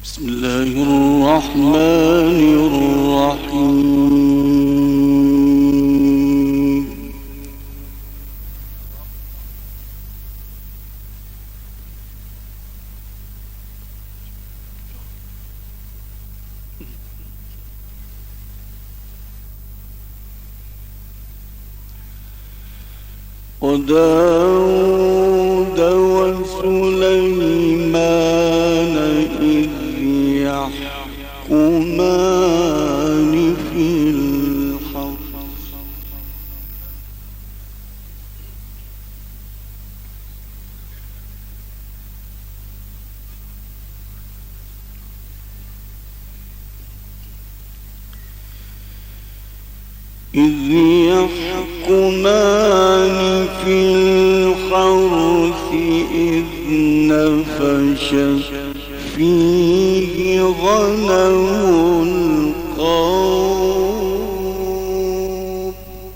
بسم الله الرحمن الرحيم. وداود وسليمان إذ يحكمان في الحرث إذ نفشت فيه غنم القوم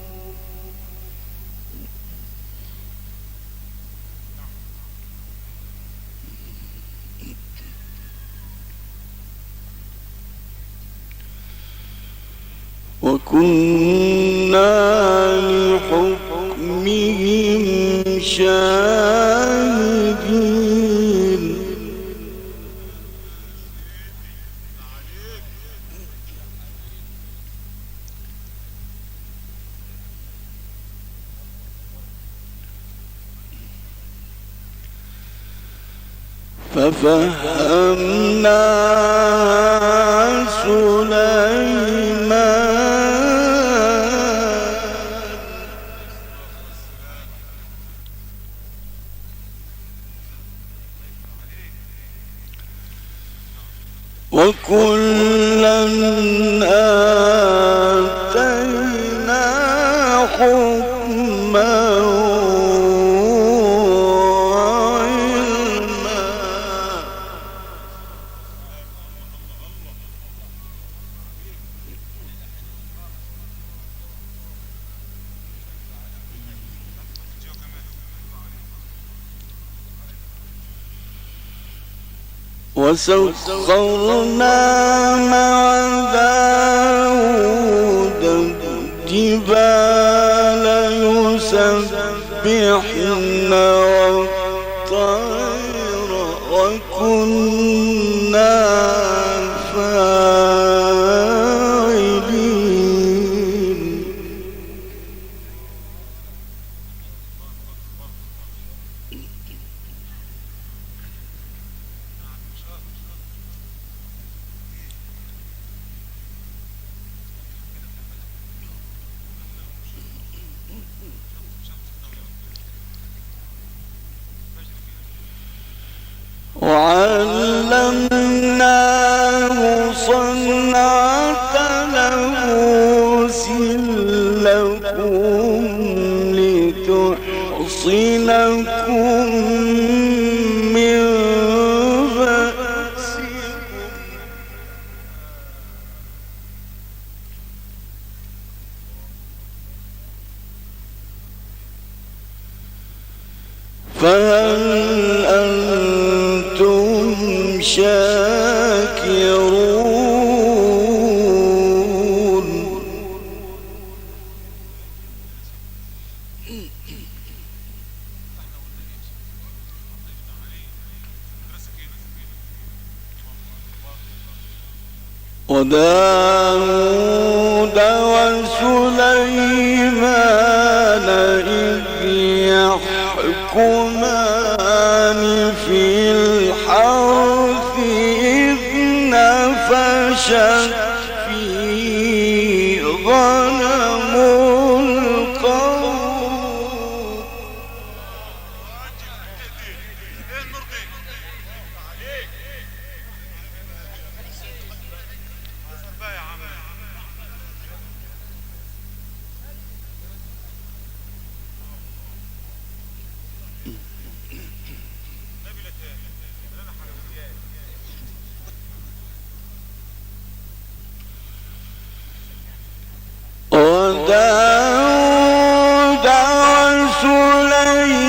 وكنا لحكمهم شاهدين ففهمنا سليمان وكلا آتينا حكما وعلما وسخرنا مع داود الجبال يسبحن والطير وكنا فاعلين وعلمناه صنعة لبوس لكم لتحصنكم من بأسكم فهل أنتم شاكرون وداود وسليمان إذ يحكمان في الحرث إذ نفشت فيه غنم القوم وداود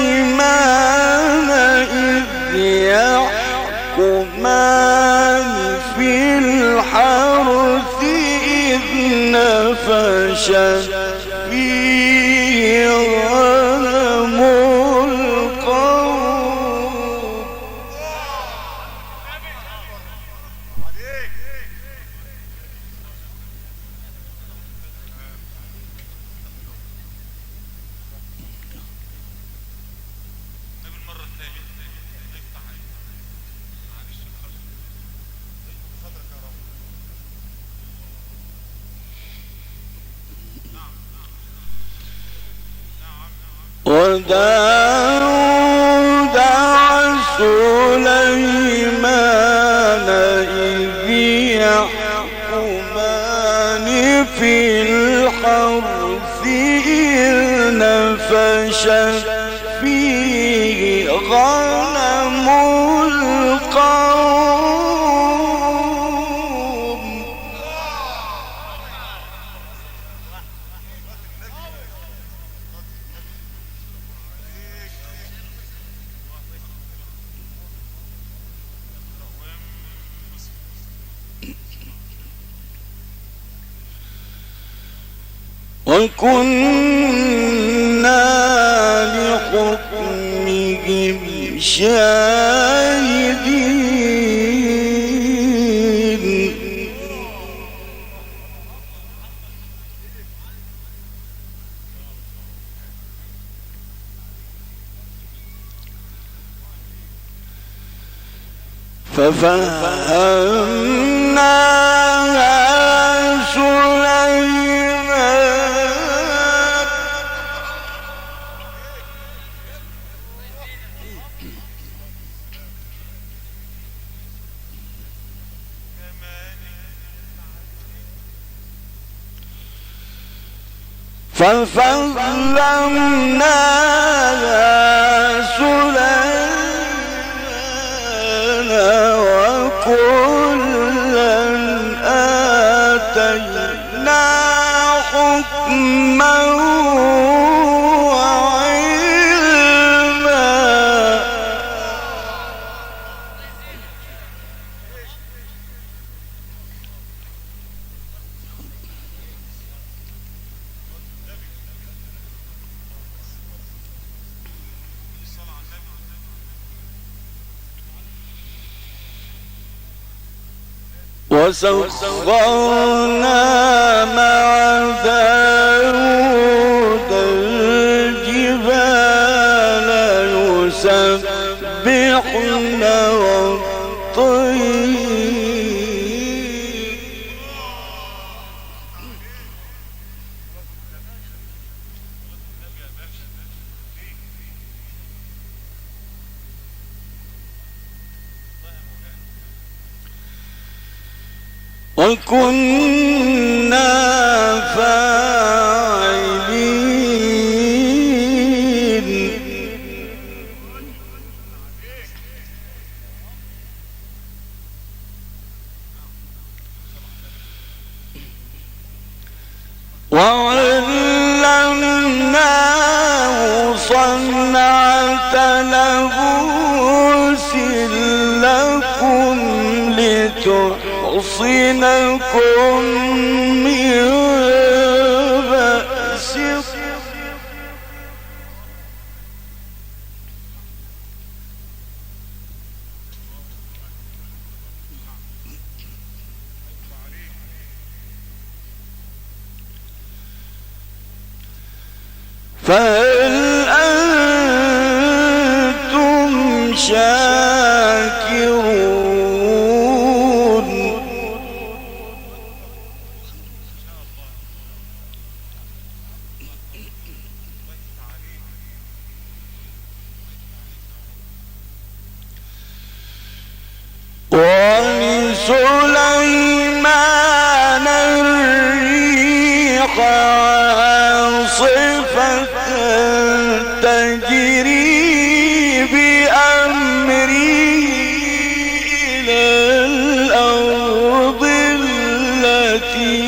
وسليمان إذ يحكمان فشت فيه غنم القوم. وداود وسليمان إذ يحكمان في الحرث إذ نفشت فيه غنم القوم. وكنا لحكمهم شاهدين. ففهمناها سليمان وكلا آتينا حكما وعلما. وسخرنا مع داود الجبال يسبحن والطير. وكنا فاعلين. وعلمناه صنعة لبوس لكم لتحصنكم من بأسكم. فهل أنتم شاكرون؟ ولسليمان الريح عاصفة تجري بأمره إلى الأرض التي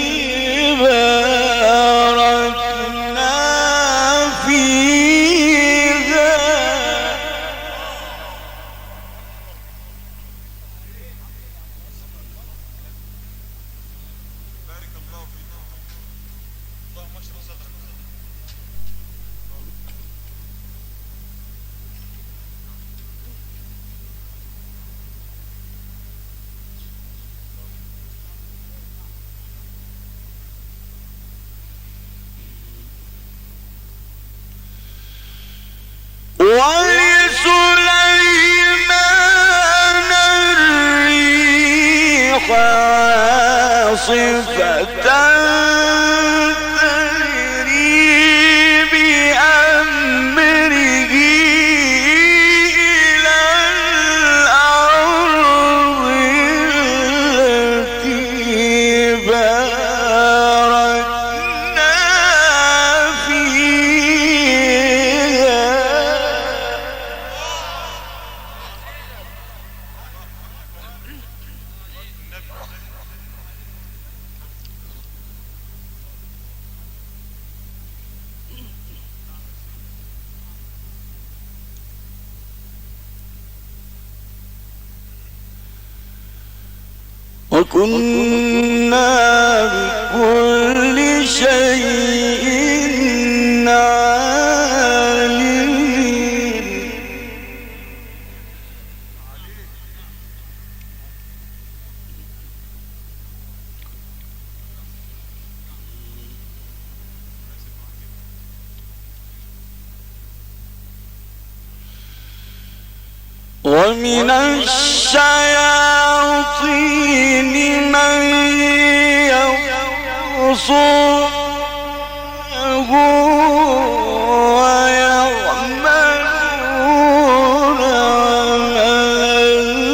باركنا فيها. عاصفة تجري بأمره إلى الأرض التي باركنا فيها. وكنا بكل شيء عالمين. ومن الشياطين من يغصونه ويعملون عملا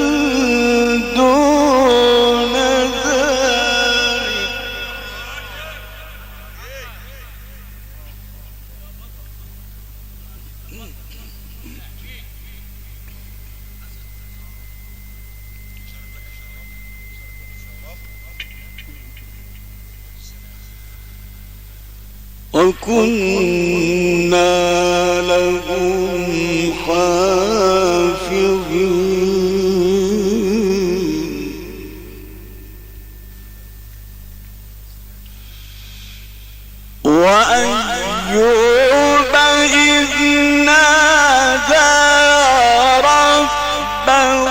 دون ذلك. وكنا لهم حافظين. وأيوب إذ نادى ربه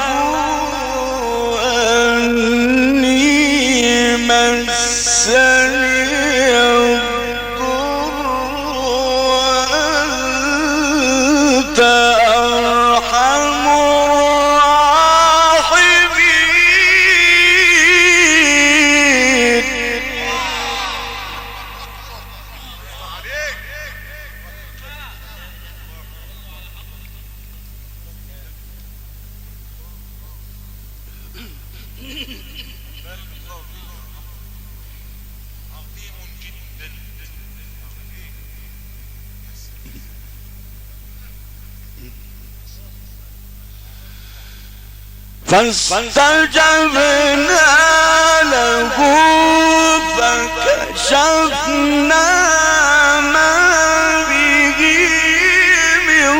أني مسني أرحم الراحمين. فاستجبنا له فكشفنا ما به من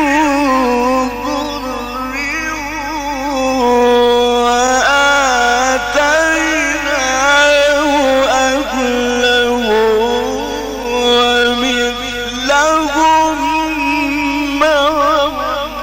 ضر وآتيناه أهله ومثلهم معهم.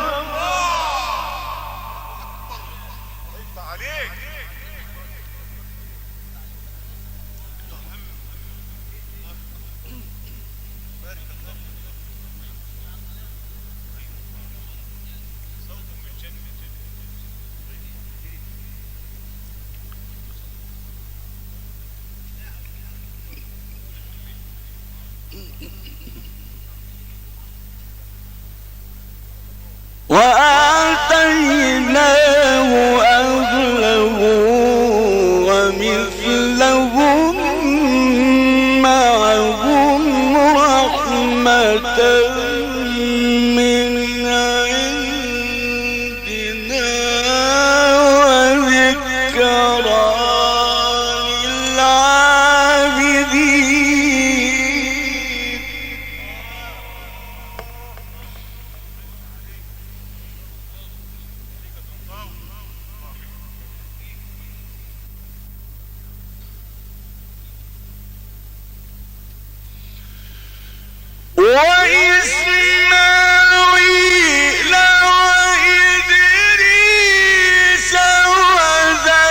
وآتيناه أهله ومثلهم معهم رحمة من عندنا وذكرى للعابدين. وإسماعيل وإدريس وذا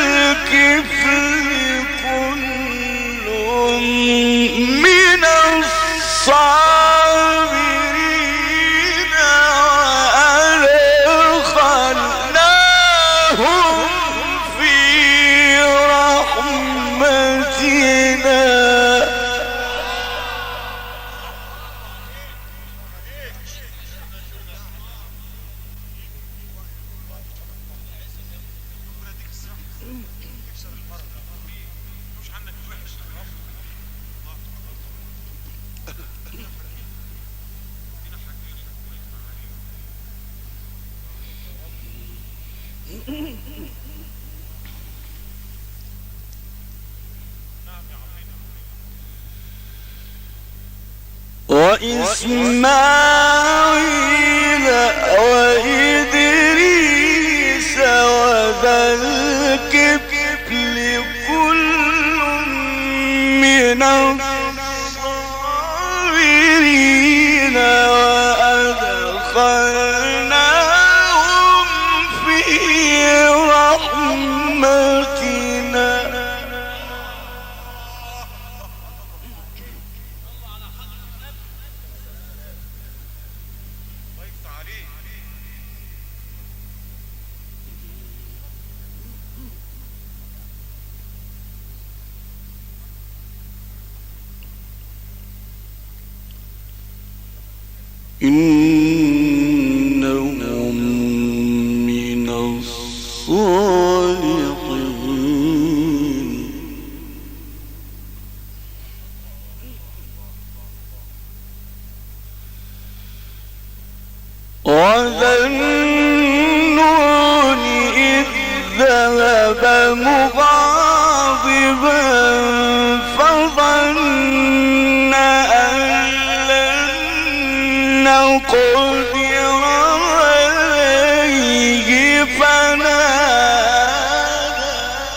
الكفل كل من الصابرين وأدخلناهم في رحمتنا وإسماعيل وإدريس وذا الكفل كل من الصابرين وأدخلناهم في رحمتنا. إنهم من الصالحين. وذا النون إذ ذهب مغاضبا فظن أن لن نقدر عليه فنادى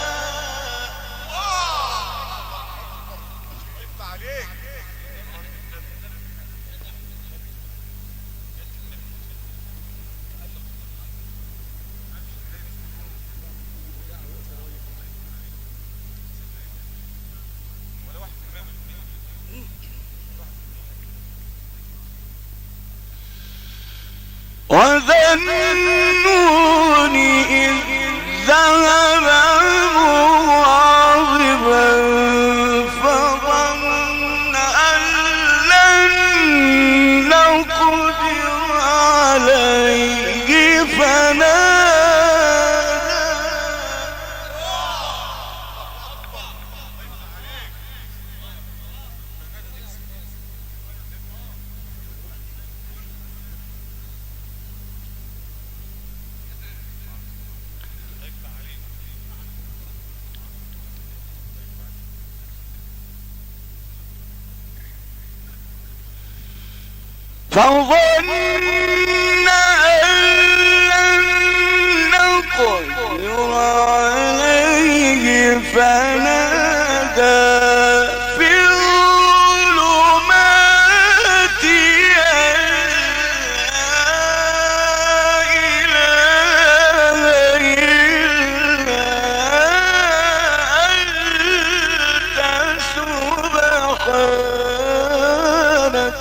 وذا النون إذ ذهب مغاضبا فظن أن لن نقدر عليه فظن أن لن نقدر عليه فنادى في الظلمات أن لا إله إلا أنت سبحانك.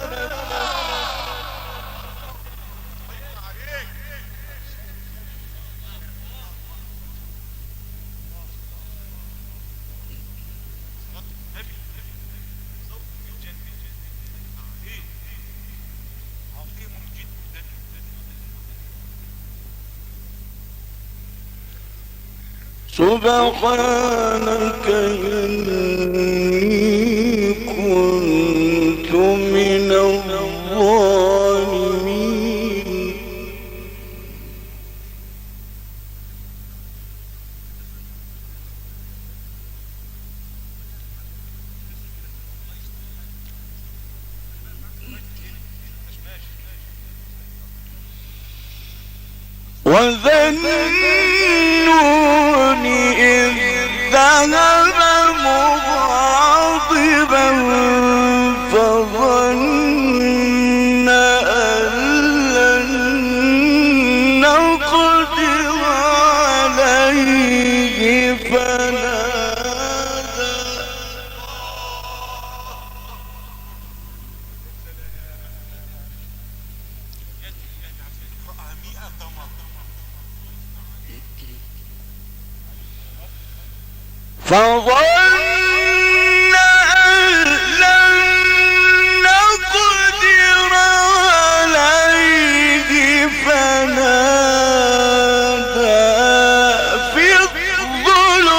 سبحانك إني كنت من الظالمين. وذا النون إذ ذهب مغاضبا فظن أن لن نقدر عليه فنادى فظن أن لن نقدر عليه فنادى في الظلمات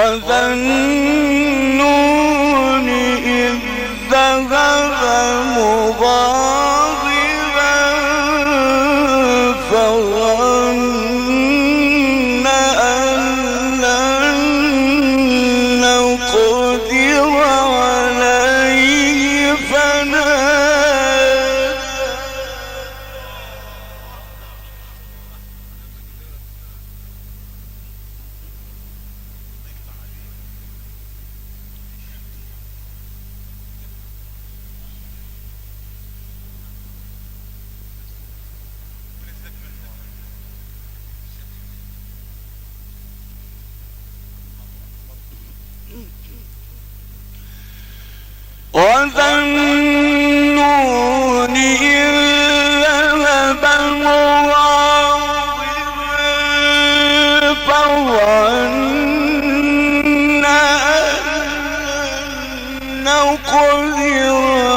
وذا النون إذ ذهب مغاضبا فظن أن لن نقدر عليه وذا النون إذ ذهب مغاضبا فظن أن لن نقدر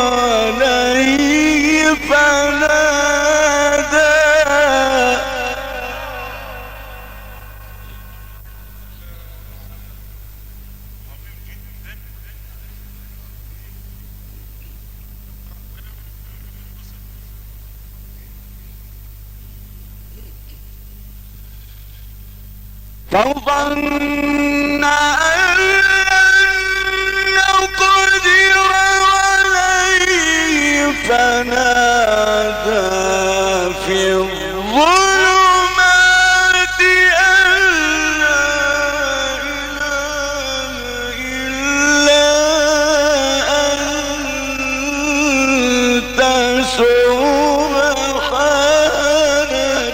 عليه فنادى فظن أن لن نقدر عليه فنادى في الظلمات أن لا إله إلا أنت سبحانك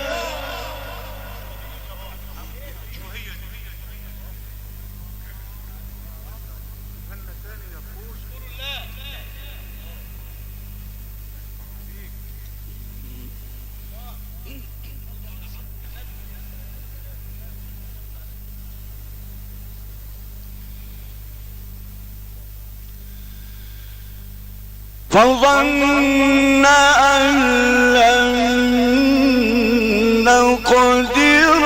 فظن أن لن نقدر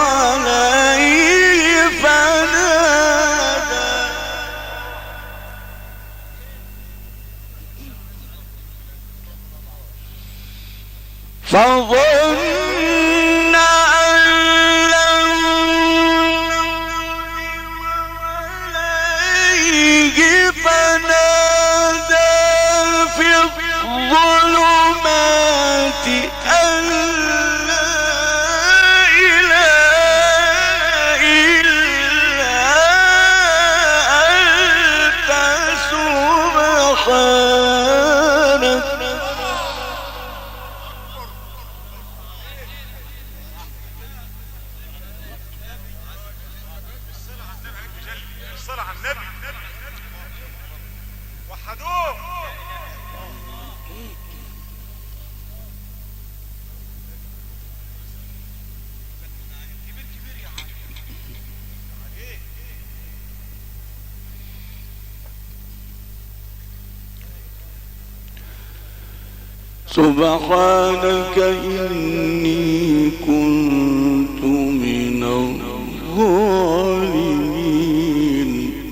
عليه فنادى فظن أن لن نقدر عليه فنادى في الظلمات أن لا إله إلا أنت سبحانك الصلاة على النبي وحدوه سبحانك إني كنت من الظالمين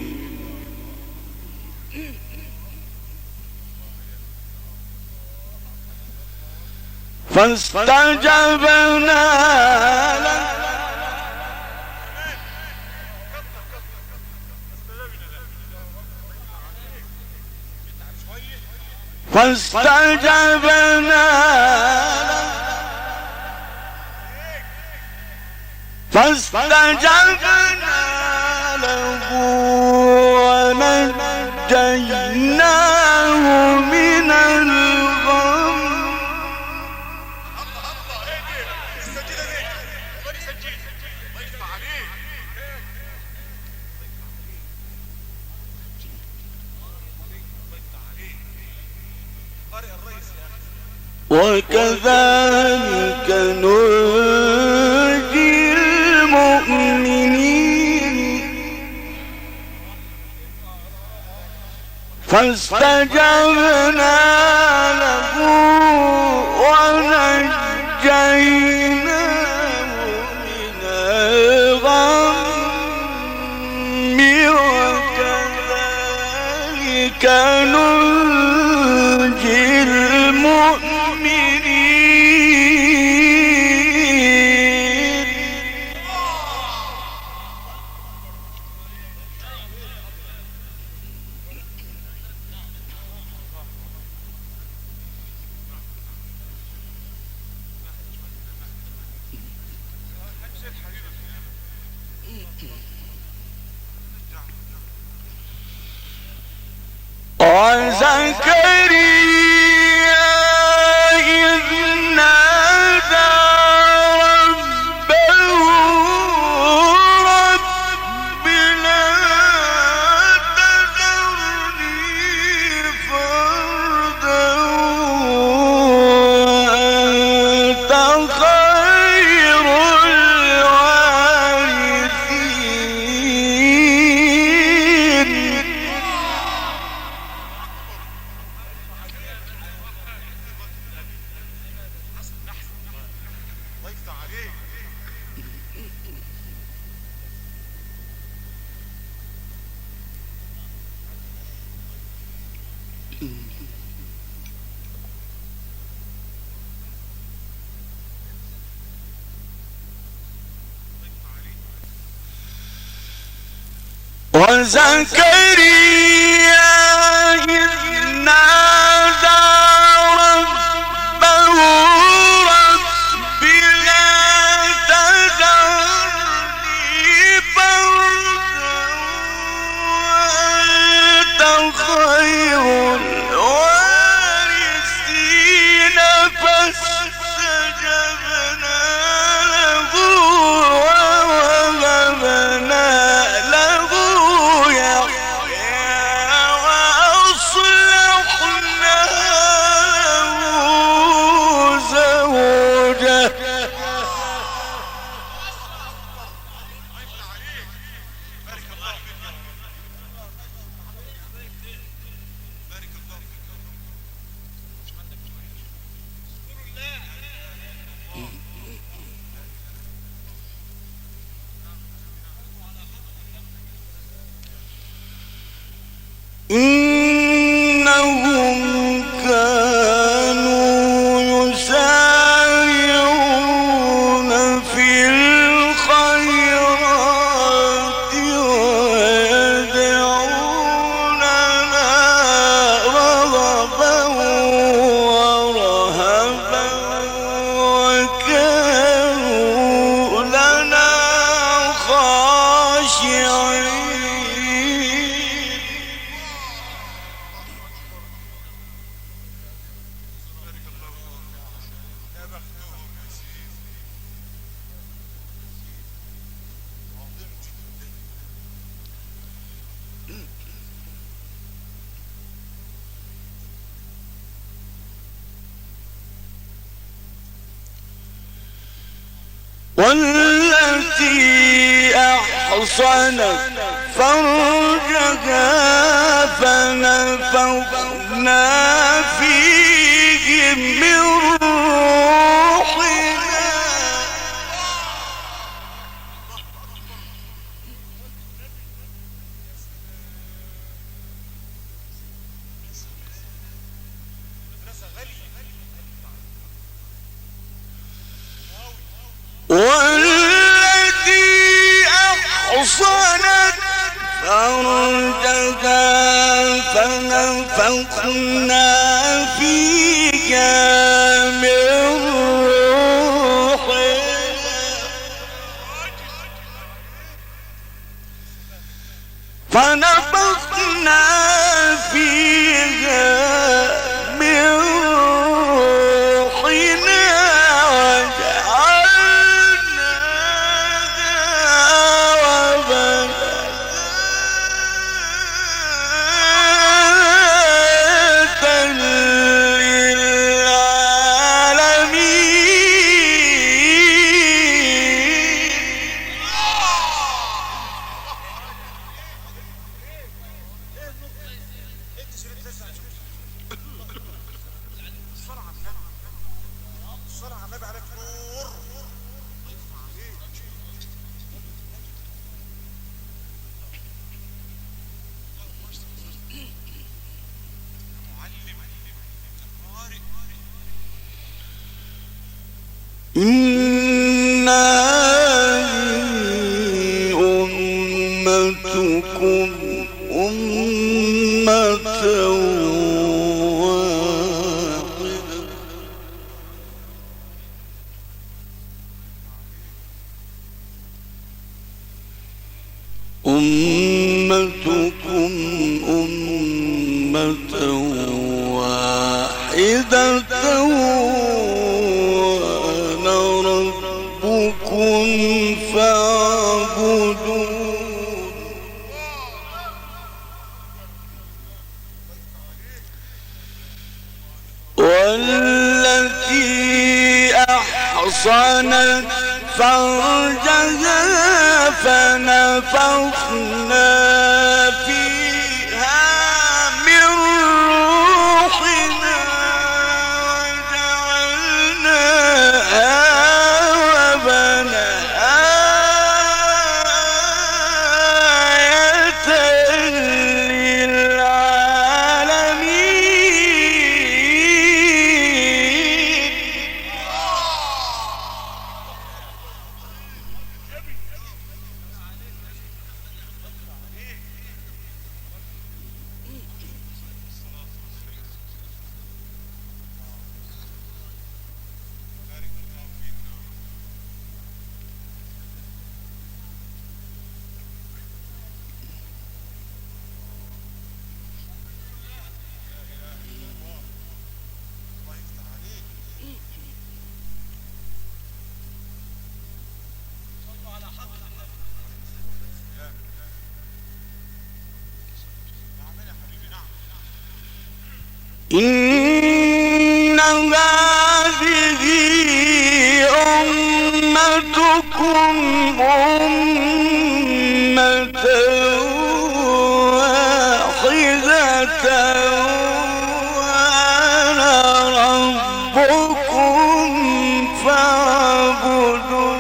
فاستجبنا له فاستجبنا له ونجيناه من الغم وكذلك ننجي المؤمنين فاستجبنا له ونجيناه من الغم وزكريا إذ نادى ربه رب لا تذرني فردا وأنت خير الوارثين فاستجبنا له ووهبنا له يحيى وأصلحنا له زوجه بارك الله فيك يا رب. بارك الله فيك يا رب. مش عندك شويه إنهم كانوا يسارعون في الخيرات ويدعوننا رغبا ورهبا وكانوا لنا خاشعين. يا بختهم يا سيدي. عظيم جدا. والتي أحصنت فرجها فنفخنا فيه من روحنا مدرسة غالية. والتي أحصنت فرجها فنفخنا فيها من روحنا فنفخنا فيها من روحنا وجعلناها وبناتا للعالمين. انت شريت لسه الصلاة على النبي. الصلاة على النبي عليك نور. يرفع عليك. معلم قارئ. إن هذه أمتكم أمة واحدة أمتكم أمة واحدة وأنا ربكم فاعبدون. والتي أحصنت فرجها فنفخنا فيها من روحنا وجعلناها وبناها آية للعالمين. هذه أمتكم أمة واحدة وأنا ربكم فاعبدون.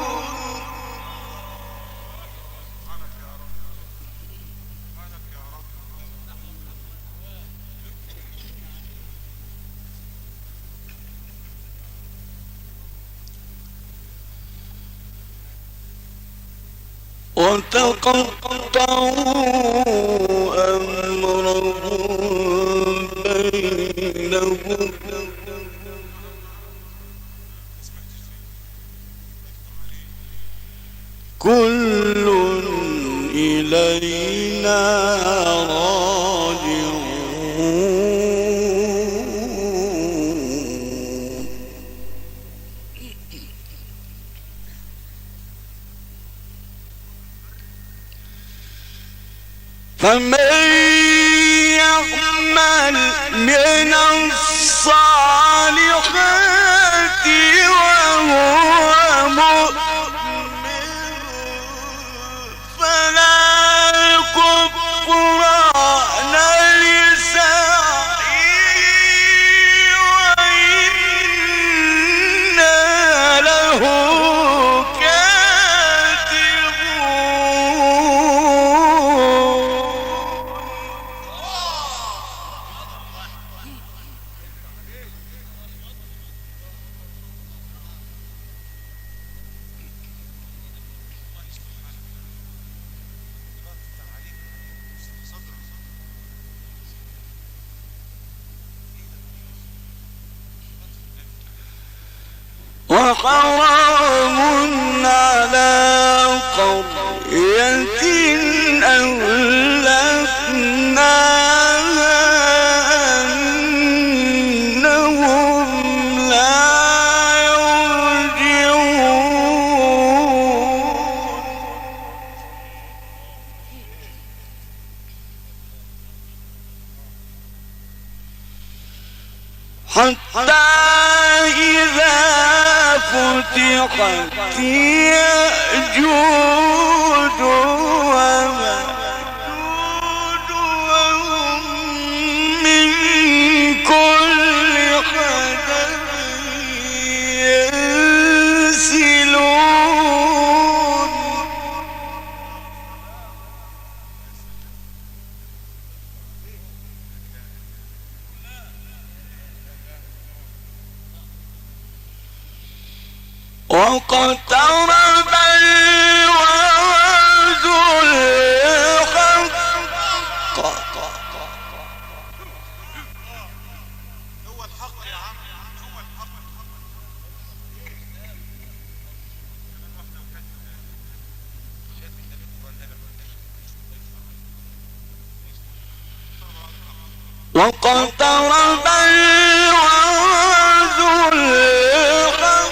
وتقطعوا أمرهم بينهم كل إلينا راجعون. فمن يعمل من الصالحات وهو مؤمن فلا كفران لسعيه وإنا له وحرام على قرية أهلكناها أنهم لا يرجعون. حتى إذا فتحت يأجوج ومأجوج وهم من كل حدب ينسلون. واقترب الوعد الحق. هو الحق يا عم، هو الحق. واقترب الوعد الحق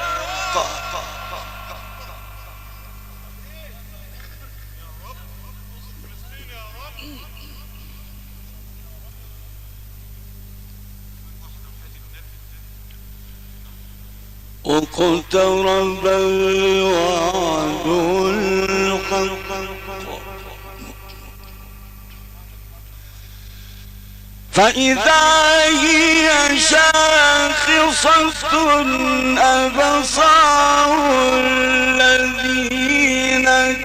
واقترب الوعد الحق فإذا هي شاخصة أبصار الذين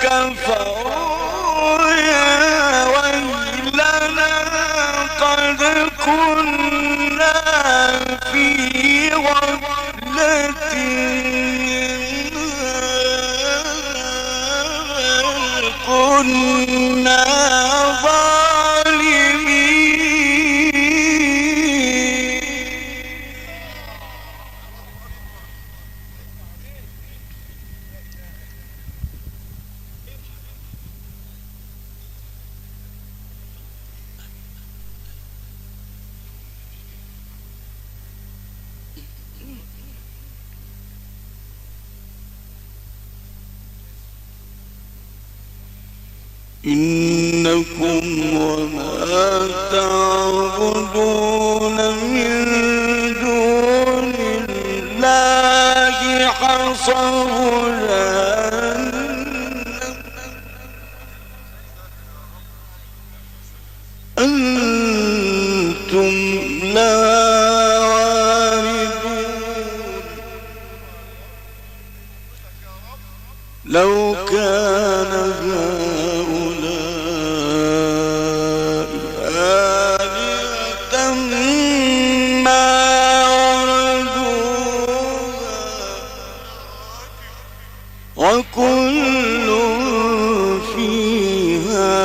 كفروا يا ويلنا قد كنا في غفلة كنا إنكم وما تعبدون من دون أنتم لا واردون لو كان هؤلاء آلهة ما وردوها وكل فيها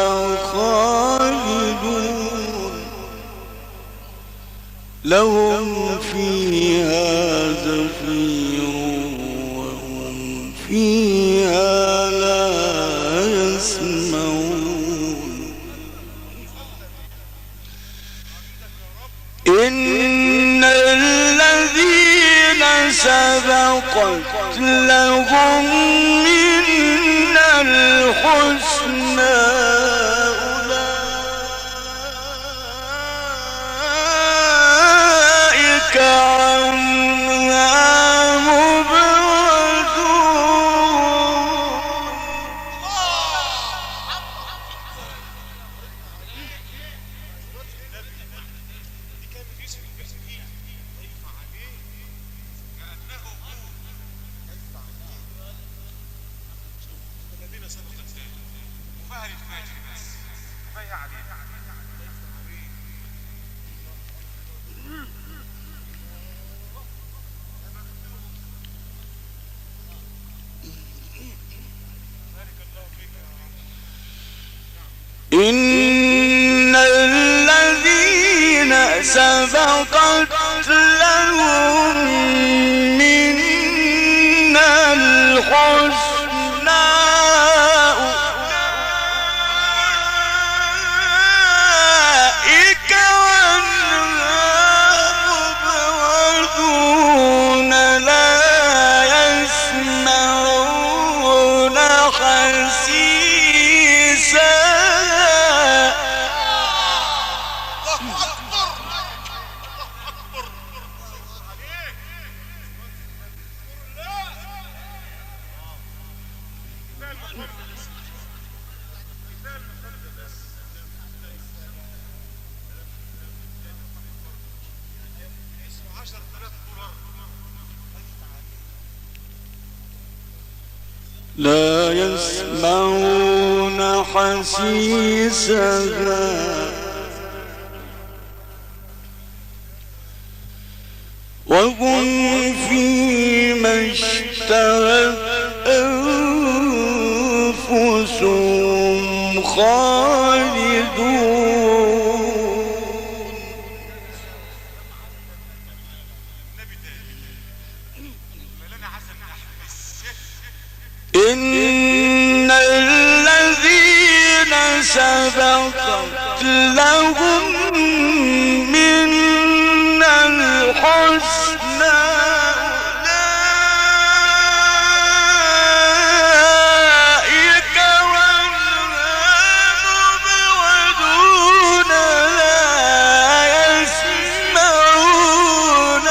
خالدون لهم فيها زفير وهم فيها لا يسمعون إن الذين سبقت لهم منا الحسنى أولئك عنها مبعدون إن الذين سبقت لهم منا الحسنى أولئك عنها مبعدون لا يسمعون حسيسا لا يسمعون حسيسها وهم فيما اشتهت أنفسهم خالدون إن الذين سبقت لهم منا الحسنى أولئك عنها مبعدون لا يسمعون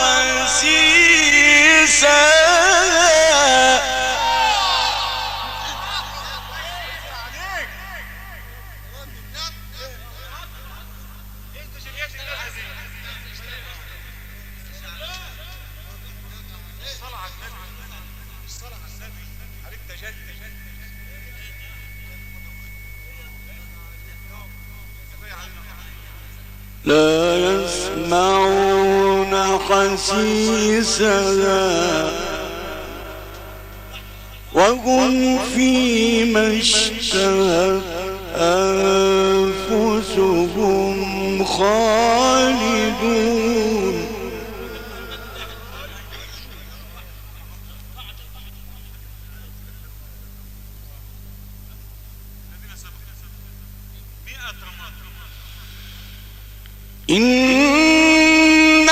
حسيسا لا يسمعون حسيسها وهم فيما اشتهت أنفسهم خالدون إن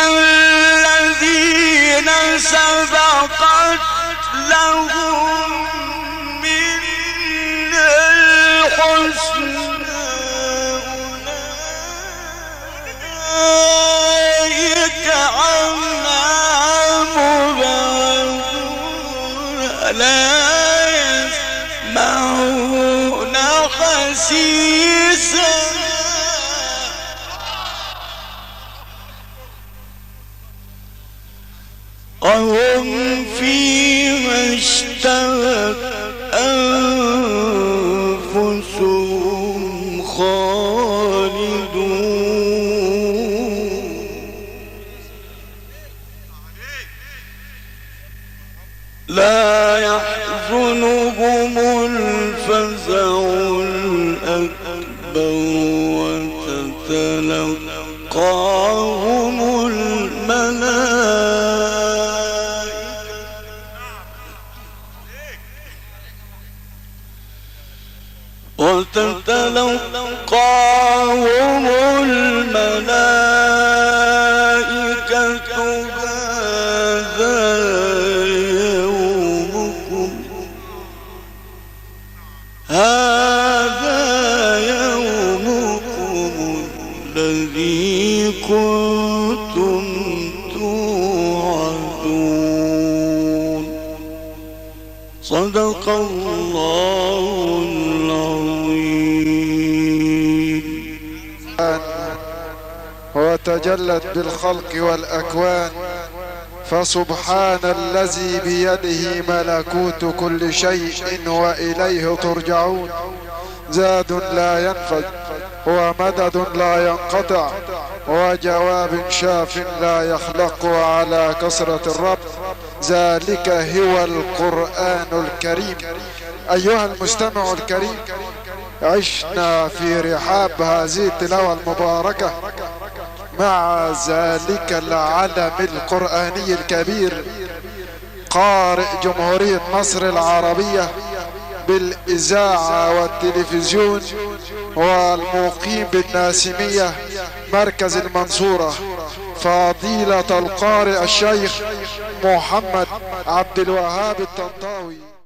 الذين سبقت لهم منا الحسنى أولئك عنها مبعدون وهم فيما اشتهت أنفسهم خالدون لا يحزنهم الفزع الأكبر وتتلقاهم الملائكة هذا يومكم الذي كنتم توعدون صدق الله العظيم. وتجلت بالخلق والأكوان، فسبحان الذي بيده ملكوت كل شيء وإليه ترجعون. زاد لا ينفد ومدد لا ينقطع وجواب شاف لا يخلق على كثرة الرب. ذلك هو القرآن الكريم. أيها المستمع الكريم، عشنا في رحاب هذه التلاوة المباركة مع ذلك العلم القرآني الكبير، قارئ جمهورية مصر العربية بالإذاعة والتلفزيون والمقيم بالناسمية مركز المنصورة، فضيلة القارئ الشيخ محمد عبد الوهاب الطنطاوي.